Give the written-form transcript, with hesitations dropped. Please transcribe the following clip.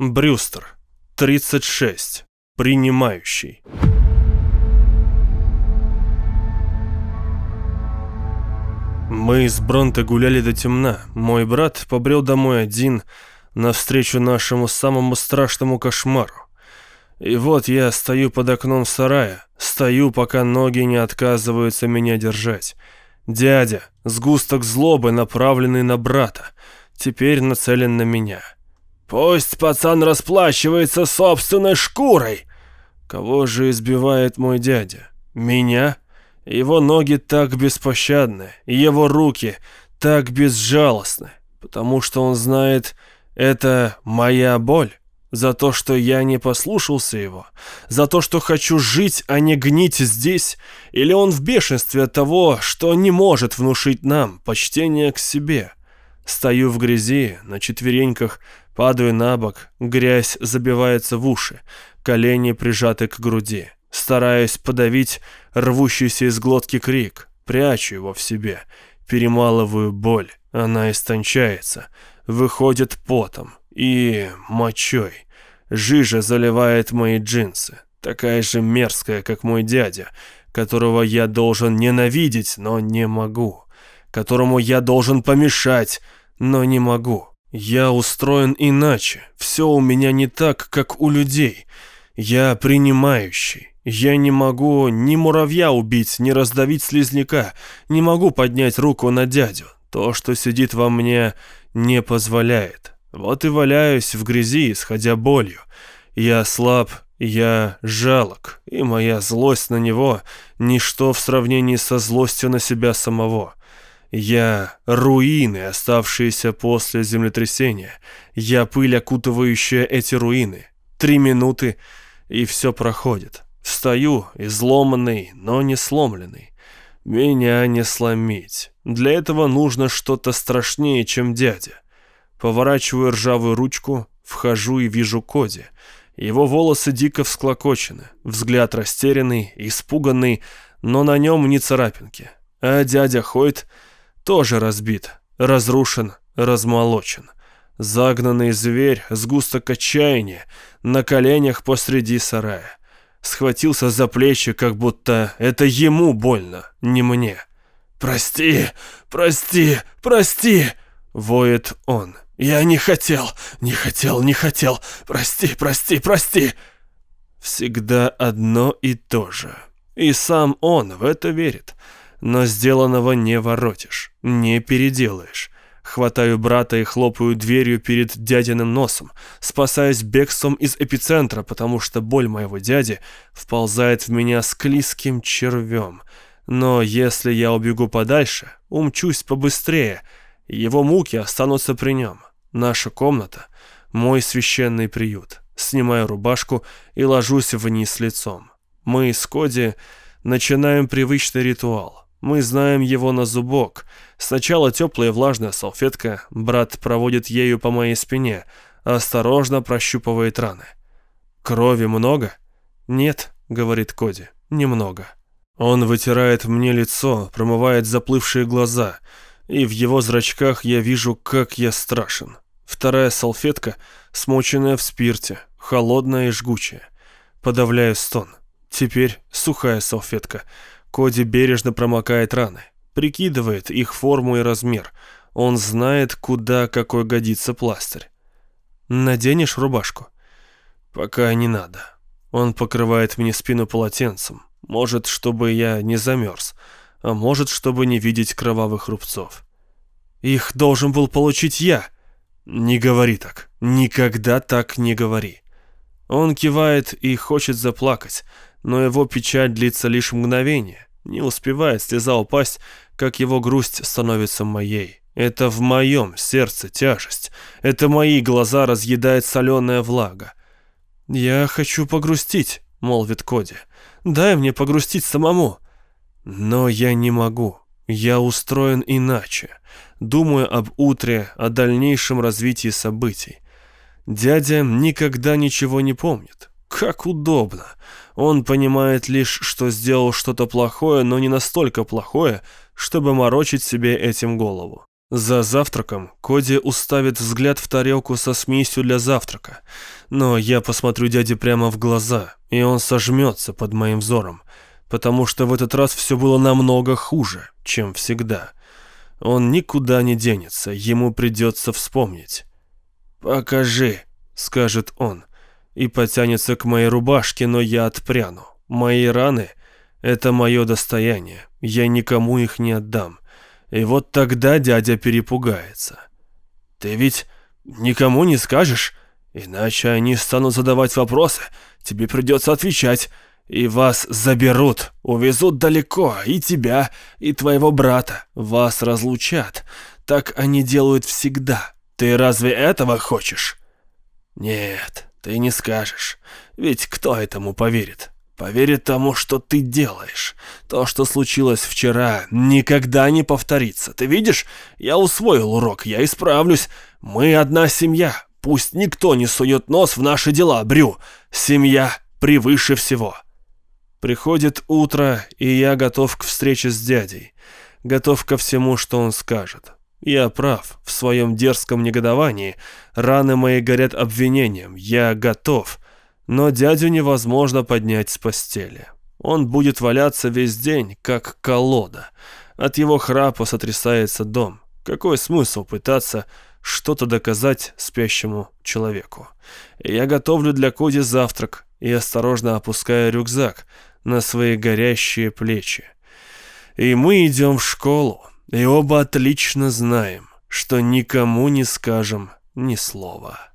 Брюстер, 36, принимающий. Мы с Бронте гуляли до темна. Мой брат побрел домой один, навстречу нашему самому страшному кошмару. И вот я стою под окном сарая, стою, пока ноги не отказываются меня держать. Дядя, сгусток злобы, направленный на брата, теперь нацелен на меня. Пусть пацан расплачивается собственной шкурой. Кого же избивает мой дядя? Меня? Его ноги так беспощадны, его руки так безжалостны, потому что он знает, это моя боль. За то, что я не послушался его? За то, что хочу жить, а не гнить здесь? Или он в бешенстве от того, что не может внушить нам почтение к себе? Стою в грязи, на четвереньках, падаю на бок, грязь забивается в уши, колени прижаты к груди. Стараюсь подавить рвущийся из глотки крик, прячу его в себе, перемалываю боль, она истончается, выходит потом и мочой. Жижа заливает мои джинсы, такая же мерзкая, как мой дядя, которого я должен ненавидеть, но не могу, которому я должен помешать, но не могу. Я устроен иначе, все у меня не так, как у людей. Я принимающий. Я не могу ни муравья убить, ни раздавить слизняка, не могу поднять руку на дядю. То, что сидит во мне, не позволяет. Вот и валяюсь в грязи, исходя болью. Я слаб, я жалок, и моя злость на него — ничто в сравнении со злостью на себя самого. Я руины, оставшиеся после землетрясения. Я пыль, окутывающая эти руины. 3 минуты, и все проходит. Встаю, изломанный, но не сломленный. Меня не сломить. Для этого нужно что-то страшнее, чем дядя. Поворачиваю ржавую ручку, вхожу и вижу Коди. Его волосы дико всклокочены, взгляд растерянный, испуганный, но на нем ни царапинки. А дядя Хойт тоже разбит, разрушен, размолочен. Загнанный зверь, сгусток отчаяния, на коленях посреди сарая. Схватился за плечи, как будто это ему больно, не мне. «Прости, прости, прости!» — воет он. «Я не хотел, не хотел, не хотел. Прости, прости, прости!» Всегда одно и то же. И сам он в это верит. Но сделанного не воротишь, не переделаешь. Хватаю брата и хлопаю дверью перед дядиным носом, спасаясь бегством из эпицентра, потому что боль моего дяди вползает в меня склизким червем. Но если я убегу подальше, умчусь побыстрее, его муки останутся при нем. Наша комната — мой священный приют. Снимаю рубашку и ложусь вниз лицом. Мы с Коди начинаем привычный ритуал. Мы знаем его на зубок. Сначала теплая влажная салфетка, брат проводит ею по моей спине, осторожно прощупывает раны. «Крови много?» «Нет», — говорит Коди, — «немного». Он вытирает мне лицо, промывает заплывшие глаза, и в его зрачках я вижу, как я страшен. Вторая салфетка, смоченная в спирте, холодная и жгучая. Подавляю стон. Теперь сухая салфетка. Коди бережно промокает раны, прикидывает их форму и размер. Он знает, куда какой годится пластырь. «Наденешь рубашку?» «Пока не надо». Он покрывает мне спину полотенцем. Может, чтобы я не замерз, а может, чтобы не видеть кровавых рубцов. «Их должен был получить я». «Не говори так. Никогда так не говори». Он кивает и хочет заплакать, но его печаль длится лишь мгновение. Не успевает слеза упасть, как его грусть становится моей. Это в моем сердце тяжесть. Это мои глаза разъедает соленая влага. «Я хочу погрустить», — молвит Коди. «Дай мне погрустить самому». Но я не могу. Я устроен иначе. Думаю об утре, о дальнейшем развитии событий. Дядя никогда ничего не помнит. Как удобно. Он понимает лишь, что сделал что-то плохое, но не настолько плохое, чтобы морочить себе этим голову. За завтраком Коди уставит взгляд в тарелку со смесью для завтрака, но я посмотрю дяде прямо в глаза, и он сожмется под моим взором, потому что в этот раз все было намного хуже, чем всегда. Он никуда не денется, ему придется вспомнить. «Покажи», — скажет он, и потянется к моей рубашке, но я отпряну. Мои раны — это мое достояние, я никому их не отдам. И вот тогда дядя перепугается. «Ты ведь никому не скажешь? Иначе они станут задавать вопросы, тебе придется отвечать, и вас заберут, увезут далеко, и тебя, и твоего брата, вас разлучат. Так они делают всегда. Ты разве этого хочешь?» «Нет, ты не скажешь, ведь кто этому поверит?» Поверит тому, что ты делаешь. То, что случилось вчера, никогда не повторится. Ты видишь, я усвоил урок, я исправлюсь. Мы одна семья. Пусть никто не сует нос в наши дела, Брю. Семья превыше всего. Приходит утро, и я готов к встрече с дядей. Готов ко всему, что он скажет. Я прав в своем дерзком негодовании. Раны мои горят обвинением. Я готов. Но дядю невозможно поднять с постели. Он будет валяться весь день, как колода. От его храпа сотрясается дом. Какой смысл пытаться что-то доказать спящему человеку? Я готовлю для Коди завтрак и осторожно опускаю рюкзак на свои горящие плечи. И мы идем в школу, и оба отлично знаем, что никому не скажем ни слова.